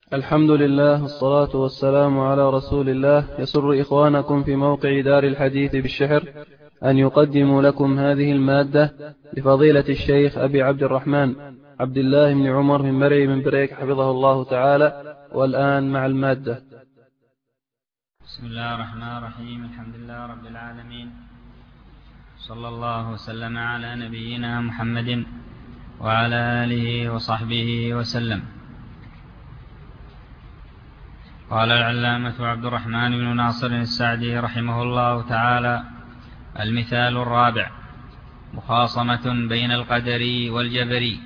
الحمد لله والصلاة والسلام على رسول الله. يسر إخوانكم في موقع دار الحديث بالشحر أن يقدموا لكم هذه المادة لفضيلة الشيخ أبي عبد الرحمن عبد الله بن عمر من مرعي من بريك حفظه الله تعالى. والآن مع المادة. بسم الله الرحمن الرحيم. الحمد لله رب العالمين، صلى الله وسلم على نبينا محمد وعلى آله وصحبه وسلم. قال العلامة عبد الرحمن بن ناصر السعدي رحمه الله تعالى: المثال الرابع: مخاصمة بين القدري والجبري.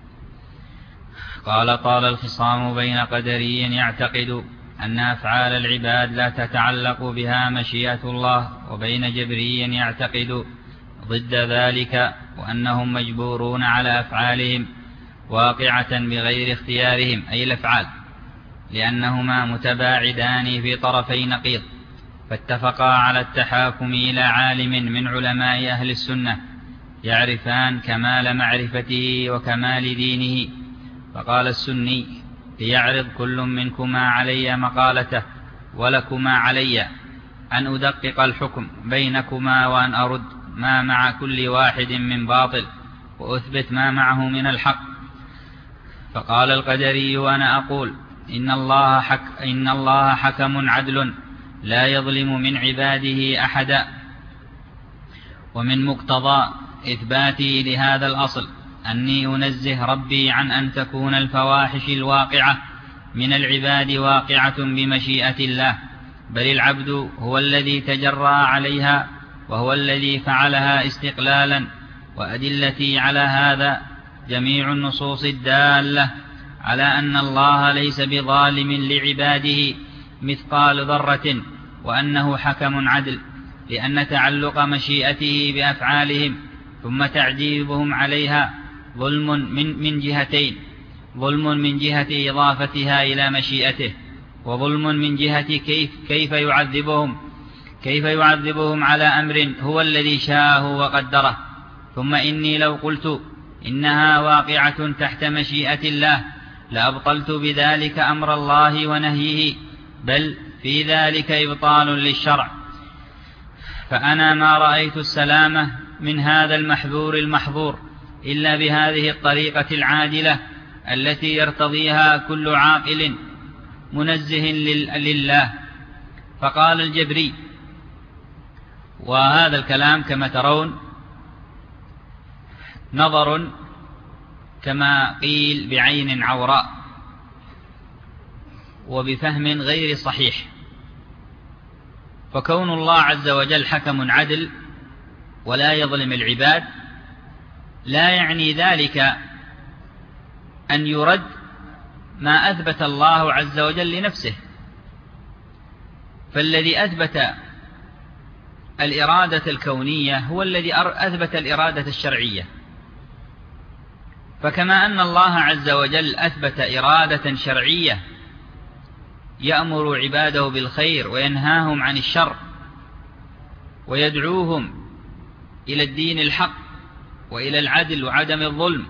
قال: طال الخصام بين قدري يعتقد أن أفعال العباد لا تتعلق بها مشيئة الله، وبين جبري يعتقد ضد ذلك، وأنهم مجبورون على أفعالهم واقعة بغير اختيارهم، أي الأفعال، لأنهما متباعدان في طرفي نقيض، فاتفقا على التحاكم إلى عالم من علماء أهل السنة يعرفان كمال معرفته وكمال دينه. فقال السني: ليعرض كل منكما علي مقالته، ولكما علي أن أدقق الحكم بينكما، وأن أرد ما مع كل واحد من باطل، وأثبت ما معه من الحق. فقال القدري: وأنا أقول إن الله حكم عدل لا يظلم من عباده أحدا. ومن مقتضى إثباتي لهذا الأصل أني أنزه ربي عن أن تكون الفواحش الواقعة من العباد واقعة بمشيئة الله، بل العبد هو الذي تجرى عليها، وهو الذي فعلها استقلالا. وأدلتي على هذا جميع النصوص الدالة على أن الله ليس بظالم لعباده مثقال ذرة، وأنه حكم عدل، لأن تعلق مشيئته بأفعالهم ثم تعجيبهم عليها ظلم من جهتين: ظلم من جهة إضافتها إلى مشيئته، وظلم من جهة كيف يعذبهم على أمر هو الذي شاءه وقدره. ثم إني لو قلت إنها واقعة تحت مشيئة الله لأبطلت بذلك أمر الله ونهيه، بل في ذلك إبطال للشرع. فأنا ما رأيت السلامة من هذا المحذور المحظور إلا بهذه الطريقة العادلة التي يرتضيها كل عاقل منزه لله. فقال الجبري، وهذا الكلام كما ترون نظر كما قيل بعين عوراء وبفهم غير صحيح. فكون الله عز وجل حكم عدل ولا يظلم العباد لا يعني ذلك أن يرد ما أثبت الله عز وجل لنفسه. فالذي أثبت الإرادة الكونية هو الذي أثبت الإرادة الشرعية. فكما أن الله عز وجل أثبت إرادة شرعية يأمر عباده بالخير وينهاهم عن الشر ويدعوهم إلى الدين الحق وإلى العدل وعدم الظلم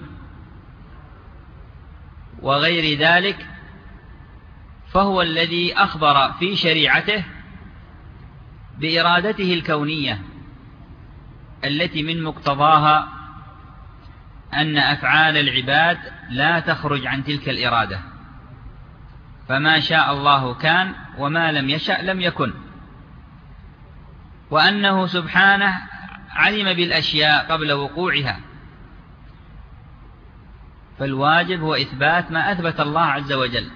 وغير ذلك، فهو الذي أخبر في شريعته بإرادته الكونية التي من مقتضاها أن أفعال العباد لا تخرج عن تلك الإرادة، فما شاء الله كان وما لم يشأ لم يكن، وأنه سبحانه علم بالأشياء قبل وقوعها. فالواجب هو إثبات ما أثبت الله عز وجل.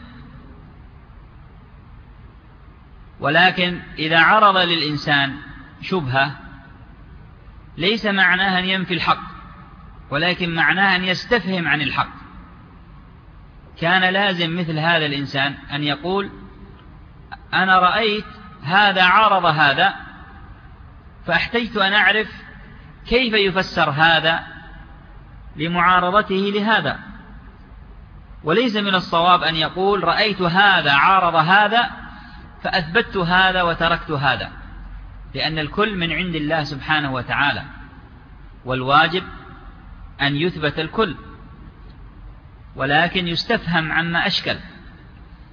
ولكن إذا عرض للإنسان شبهة ليس معناها أن ينفي الحق، ولكن معناها أن يستفهم عن الحق. كان لازم مثل هذا الإنسان أن يقول: أنا رأيت هذا عارض هذا، فاحتجت أن أعرف كيف يفسر هذا لمعارضته لهذا. وليس من الصواب أن يقول: رأيت هذا عارض هذا فأثبتت هذا وتركت هذا، لأن الكل من عند الله سبحانه وتعالى، والواجب أن يثبت الكل، ولكن يستفهم عما أشكل.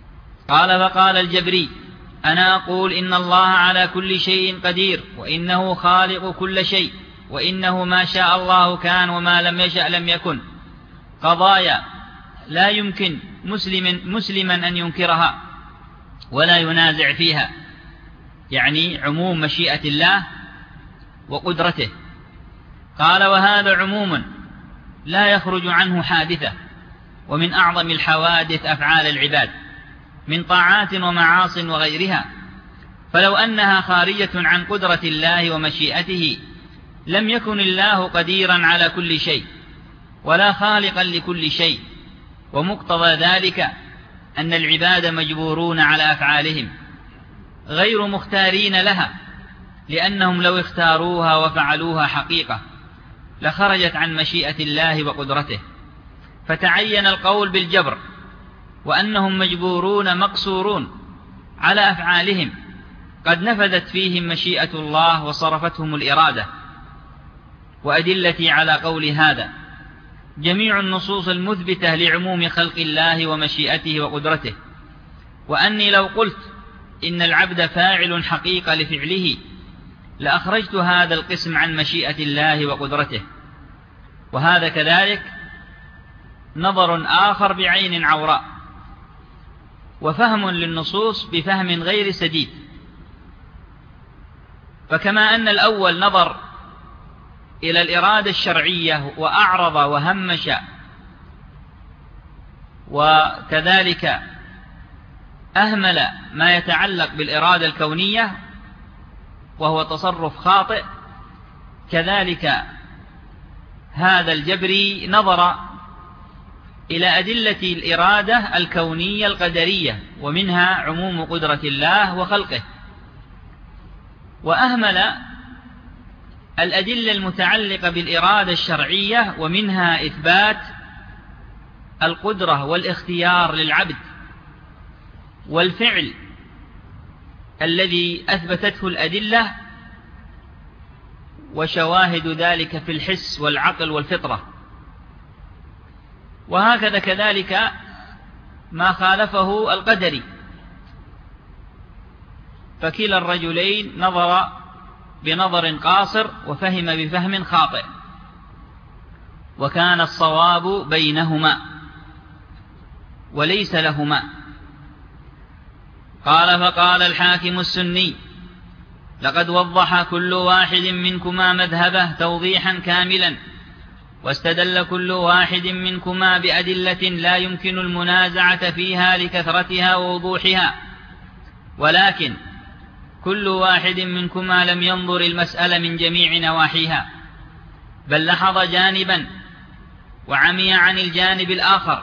قال فقال الجبري: أنا أقول إن الله على كل شيء قدير، وإنه خالق كل شيء، وإنه ما شاء الله كان وما لم يشأ لم يكن، قضايا لا يمكن مسلما أن ينكرها ولا ينازع فيها، يعني عموم مشيئة الله وقدرته. قال: وهذا عموم لا يخرج عنه حادثة، ومن أعظم الحوادث أفعال العباد من طاعات ومعاص وغيرها، فلو أنها خارجة عن قدرة الله ومشيئته لم يكن الله قديرا على كل شيء ولا خالقا لكل شيء، ومقتضى ذلك أن العباد مجبورون على أفعالهم غير مختارين لها، لأنهم لو اختاروها وفعلوها حقيقة لخرجت عن مشيئة الله وقدرته، فتعين القول بالجبر، وأنهم مجبورون مقصورون على أفعالهم قد نفذت فيهم مشيئة الله وصرفتهم الإرادة. وأدلتي على قول هذا جميع النصوص المثبتة لعموم خلق الله ومشيئته وقدرته، وأني لو قلت إن العبد فاعل حقيقة لفعله لأخرجت هذا القسم عن مشيئة الله وقدرته. وهذا كذلك نظر آخر بعين عوراء، وفهم للنصوص بفهم غير سديد. فكما أن الأول نظر إلى الإرادة الشرعية وأعرض وهمش، وكذلك أهمل ما يتعلق بالإرادة الكونية وهو تصرف خاطئ، كذلك هذا الجبري نظر إلى أدلة الإرادة الكونية القدرية، ومنها عموم قدرة الله وخلقه، وأهمل الأدلة المتعلقة بالإرادة الشرعية، ومنها إثبات القدرة والاختيار للعبد والفعل الذي أثبتته الأدلة وشواهد ذلك في الحس والعقل والفطرة. وهكذا كذلك ما خالفه القدري، فكلا الرجلين نظر بنظر قاصر وفهم بفهم خاطئ، وكان الصواب بينهما وليس لهما. قال: فقال الحاكم السني: لقد وضح كل واحد منكما مذهبه توضيحا كاملا، واستدل كل واحد منكما بأدلة لا يمكن المنازعة فيها لكثرتها ووضوحها، ولكن كل واحد منكما لم ينظر المسألة من جميع نواحيها، بل لاحظ جانبا وعمي عن الجانب الآخر،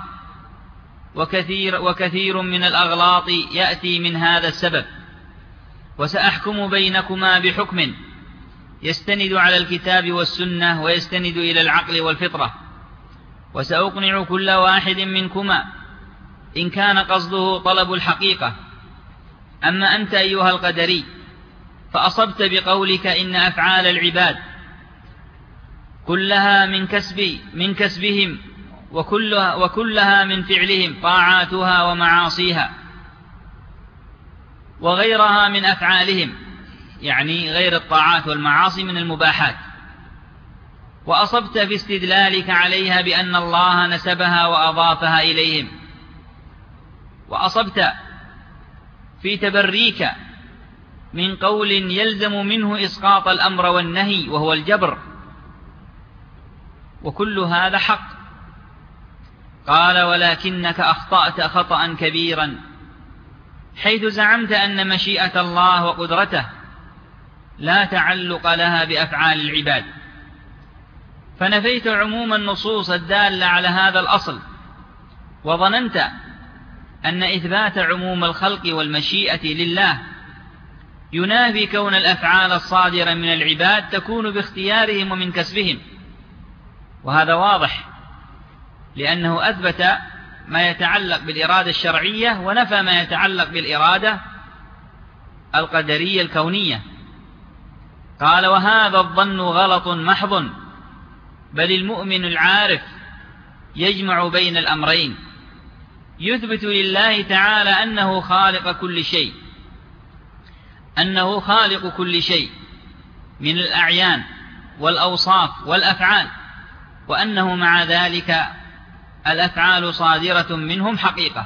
وكثير من الأغلاط يأتي من هذا السبب. وسأحكم بينكما بحكم يستند على الكتاب والسنة ويستند إلى العقل والفطرة، وسأقنع كل واحد منكما إن كان قصده طلب الحقيقة. أما أنت أيها القدري فأصبت بقولك إن أفعال العباد كلها من كسبهم، وكلها من فعلهم طاعاتها ومعاصيها، وغيرها من أفعالهم، يعني غير الطاعات والمعاصي من المباحات. وأصبت في استدلالك عليها بأن الله نسبها وأضافها إليهم، وأصبت في تبريك من قول يلزم منه إسقاط الأمر والنهي وهو الجبر، وكل هذا حق. قال: ولكنك أخطأت خطأ كبيرا، حيث زعمت أن مشيئة الله وقدرته لا تعلق لها بأفعال العباد، فنفيت عموم النصوص الدالة على هذا الأصل، وظننت أن إثبات عموم الخلق والمشيئة لله ينافي كون الأفعال الصادرة من العباد تكون باختيارهم ومن كسبهم. وهذا واضح، لأنه أثبت ما يتعلق بالإرادة الشرعية ونفى ما يتعلق بالإرادة القدرية الكونية. قال: وهذا الظن غلط محض، بل المؤمن العارف يجمع بين الأمرين، يثبت لله تعالى أنه خالق كل شيء، أنه خالق كل شيء من الأعيان والأوصاف والأفعال، وأنه مع ذلك الأفعال صادرة منهم حقيقة،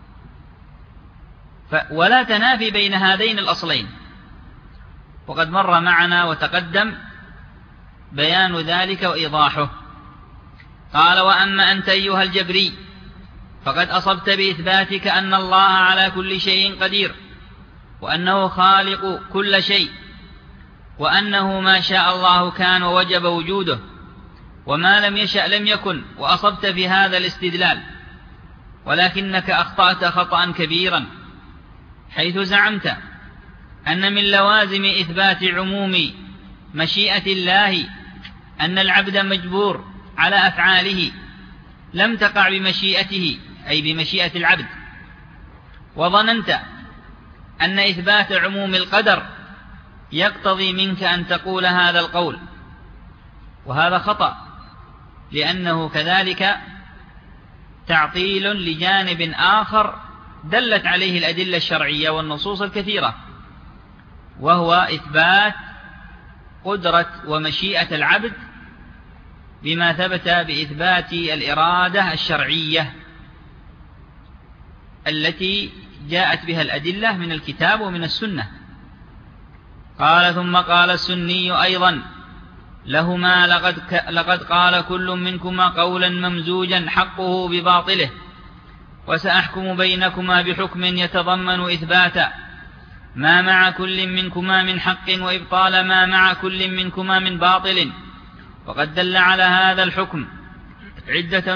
ولا تنافي بين هذين الأصلين، وقد مر معنا وتقدم بيان ذلك وإيضاحه. قال: وأما أنت أيها الجبري فقد أصبت بإثباتك أن الله على كل شيء قدير، وأنه خالق كل شيء، وأنه ما شاء الله كان ووجب وجوده، وما لم يشأ لم يكن، وأصبت في هذا الاستدلال، ولكنك أخطأت خطأ كبيرا حيث زعمت أن من لوازم إثبات عموم مشيئة الله أن العبد مجبور على أفعاله لم تقع بمشيئته، أي بمشيئة العبد، وظننت أن إثبات عموم القدر يقتضي منك أن تقول هذا القول، وهذا خطأ، لأنه كذلك تعطيل لجانب آخر دلت عليه الأدلة الشرعية والنصوص الكثيرة، وهو إثبات قدرة ومشيئة العبد بما ثبت بإثبات الإرادة الشرعية التي جاءت بها الأدلة من الكتاب ومن السنة. قال: ثم قال السني أيضا لهما: لقد قال كل منكما قولا ممزوجا حقه بباطله، وسأحكم بينكما بحكم يتضمن إثبات ما مع كل منكما من حق وإبطال ما مع كل منكما من باطل، وقد دل على هذا الحكم عدة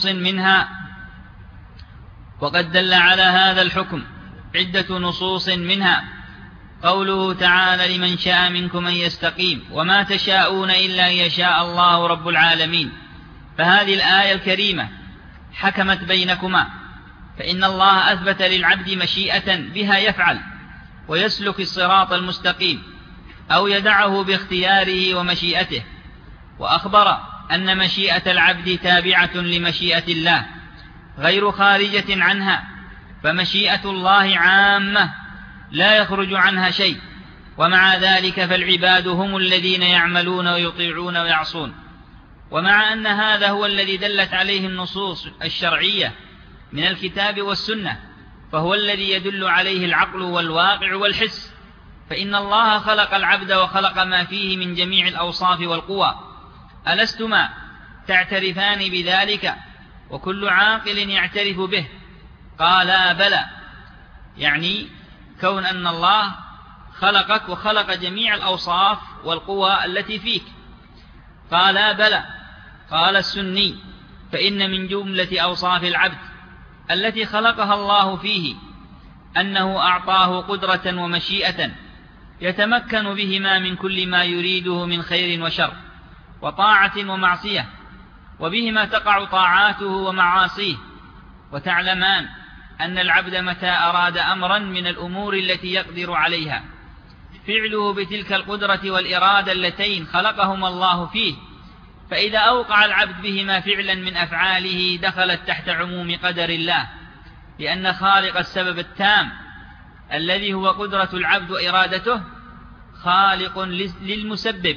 نصوص منها قوله تعالى: لمن شاء منكم أن يستقيم، وما تشاءون إلا أن يشاء الله رب العالمين. فهذه الآية الكريمة حكمت بينكما، فإن الله أثبت للعبد مشيئة بها يفعل ويسلك الصراط المستقيم، أو يدعه باختياره ومشيئته، وأخبر أن مشيئة العبد تابعة لمشيئة الله غير خارجة عنها، فمشيئة الله عامة لا يخرج عنها شيء، ومع ذلك فالعباد هم الذين يعملون ويطيعون ويعصون. ومع أن هذا هو الذي دلت عليه النصوص الشرعية من الكتاب والسنة، فهو الذي يدل عليه العقل والواقع والحس، فإن الله خلق العبد وخلق ما فيه من جميع الأوصاف والقوى. ألستما تعترفان بذلك وكل عاقل يعترف به؟ قالا: بلى، يعني كون أن الله خلقك وخلق جميع الأوصاف والقوى التي فيك. قالا: بلى. قال السني: فإن من جملة أوصاف العبد التي خلقها الله فيه أنه أعطاه قدرة ومشيئة يتمكن بهما من كل ما يريده من خير وشر وطاعة ومعصية، وبهما تقع طاعاته ومعاصيه. وتعلمان أن العبد متى أراد أمرا من الأمور التي يقدر عليها فعله بتلك القدرة والإرادة اللتين خلقهما الله فيه، فإذا أوقع العبد بهما فعلا من أفعاله دخلت تحت عموم قدر الله، لأن خالق السبب التام الذي هو قدرة العبد وإرادته خالق للمسبب،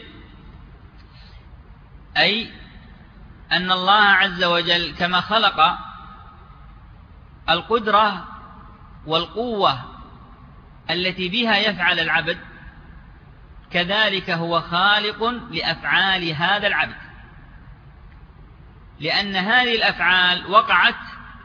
أي أن الله عز وجل كما خلق القدرة والقوة التي بها يفعل العبد، كذلك هو خالق لأفعال هذا العبد، لأن هذه الأفعال وقعت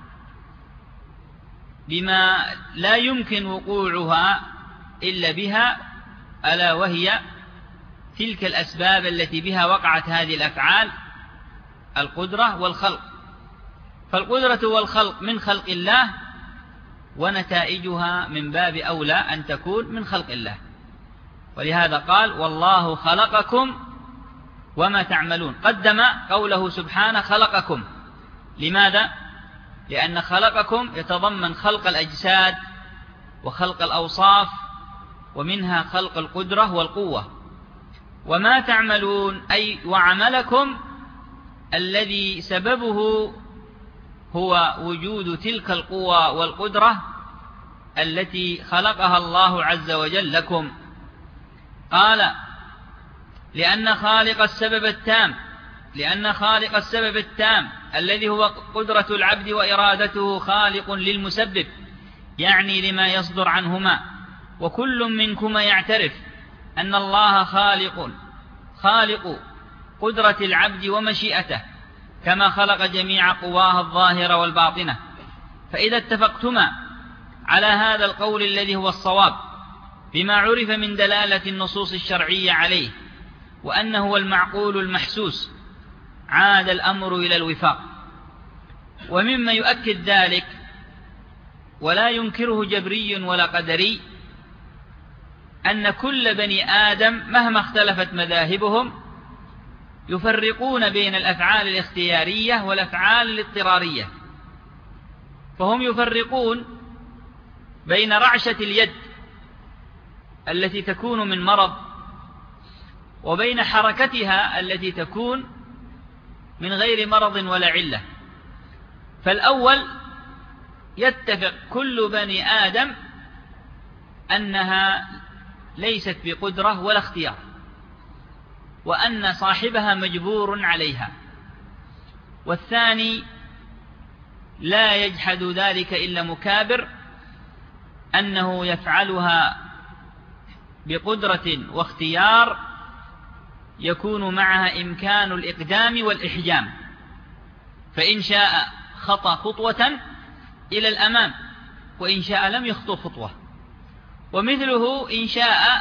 بما لا يمكن وقوعها إلا بها، ألا وهي تلك الأسباب التي بها وقعت هذه الأفعال: القدرة والخلق. فالقدرة والخلق من خلق الله، ونتائجها من باب أولى أن تكون من خلق الله. ولهذا قال: والله خلقكم وما تعملون. قدم قوله سبحانه خلقكم. لماذا؟ لأن خلقكم يتضمن خلق الأجساد وخلق الأوصاف، ومنها خلق القدرة والقوة. وما تعملون أي وعملكم الذي سببه هو وجود تلك القوى والقدرة التي خلقها الله عز وجل لكم. قال: لأن خالق السبب التام الذي هو قدرة العبد وإرادته خالق للمسبب، يعني لما يصدر عنهما، وكل منكما يعترف أن الله خالق قدرة العبد ومشيئته، كما خلق جميع قواه الظاهرة والباطنة. فإذا اتفقتما على هذا القول الذي هو الصواب بما عرف من دلالة النصوص الشرعية عليه، وأنه هو المعقول المحسوس، عاد الأمر إلى الوفاق. ومما يؤكد ذلك ولا ينكره جبري ولا قدري أن كل بني آدم مهما اختلفت مذاهبهم يفرقون بين الأفعال الاختيارية والأفعال الاضطرارية. فهم يفرقون بين رعشة اليد التي تكون من مرض وبين حركتها التي تكون من غير مرض ولا علة. فالأول يتفق كل بني آدم أنها ليست بقدرة ولا اختيار، وأن صاحبها مجبور عليها. والثاني لا يجحد ذلك إلا مكابر، أنه يفعلها بقدرة واختيار يكون معها إمكان الإقدام والإحجام، فإن شاء خطى خطوة إلى الأمام، وإن شاء لم يخطو خطوة. ومثله إن شاء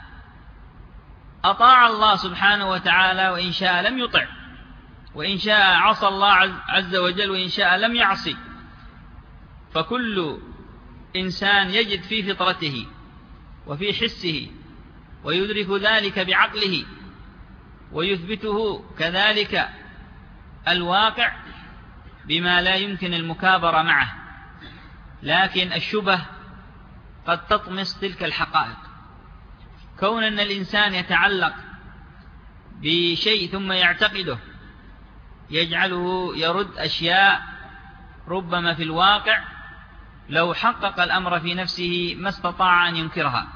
أطاع الله سبحانه وتعالى، وإن شاء لم يطع، وإن شاء عصى الله عز وجل، وإن شاء لم يعصي. فكل إنسان يجد في فطرته وفي حسه ويدرك ذلك بعقله ويثبته كذلك الواقع بما لا يمكن المكابرة معه. لكن الشبه قد تطمس تلك الحقائق. كون أن الإنسان يتعلق بشيء ثم يعتقده يجعله يرد أشياء ربما في الواقع لو حقق الأمر في نفسه ما استطاع أن ينكرها.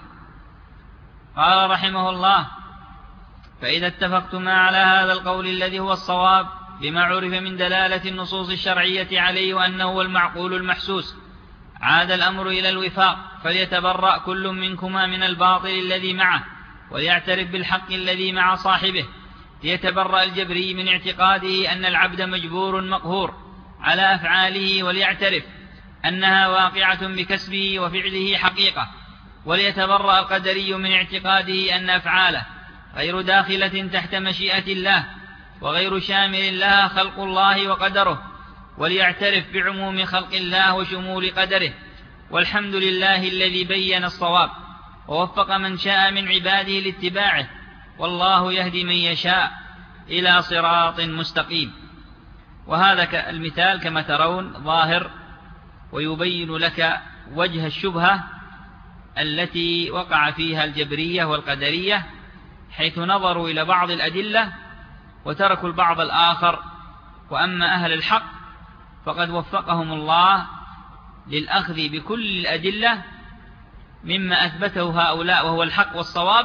قال رحمه الله: فإذا اتفقتما على هذا القول الذي هو الصواب بما عرف من دلالة النصوص الشرعية عليه، وأنه هو المعقول المحسوس، عاد الأمر إلى الوفاق. فليتبرأ كل منكما من الباطل الذي معه، وليعترف بالحق الذي مع صاحبه. ليتبرأ الجبري من اعتقاده أن العبد مجبور مقهور على أفعاله، وليعترف أنها واقعة بكسبه وفعله حقيقة. وليتبرأ القدري من اعتقاده أن أفعاله غير داخلة تحت مشيئة الله، وغير شامل لها خلق الله وقدره. وليعترف بعموم خلق الله وشمول قدره. والحمد لله الذي بين الصواب ووفق من شاء من عباده لاتباعه، والله يهدي من يشاء إلى صراط مستقيم. وهذا المثال كما ترون ظاهر، ويبين لك وجه الشبهة التي وقع فيها الجبرية والقدرية، حيث نظروا إلى بعض الأدلة وتركوا البعض الآخر. وأما أهل الحق فقد وفقهم الله للأخذ بكل الأدلة مما أثبته هؤلاء وهو الحق والصواب،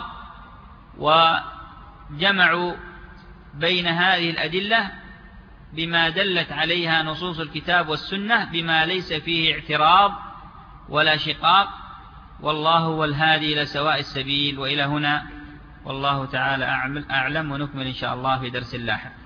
وجمعوا بين هذه الأدلة بما دلت عليها نصوص الكتاب والسنة بما ليس فيه اعتراض ولا شقاق. والله هو الهادي إلى سواء السبيل. وإلى هنا والله تعالى أعلم، ونكمل إن شاء الله في درس لاحق.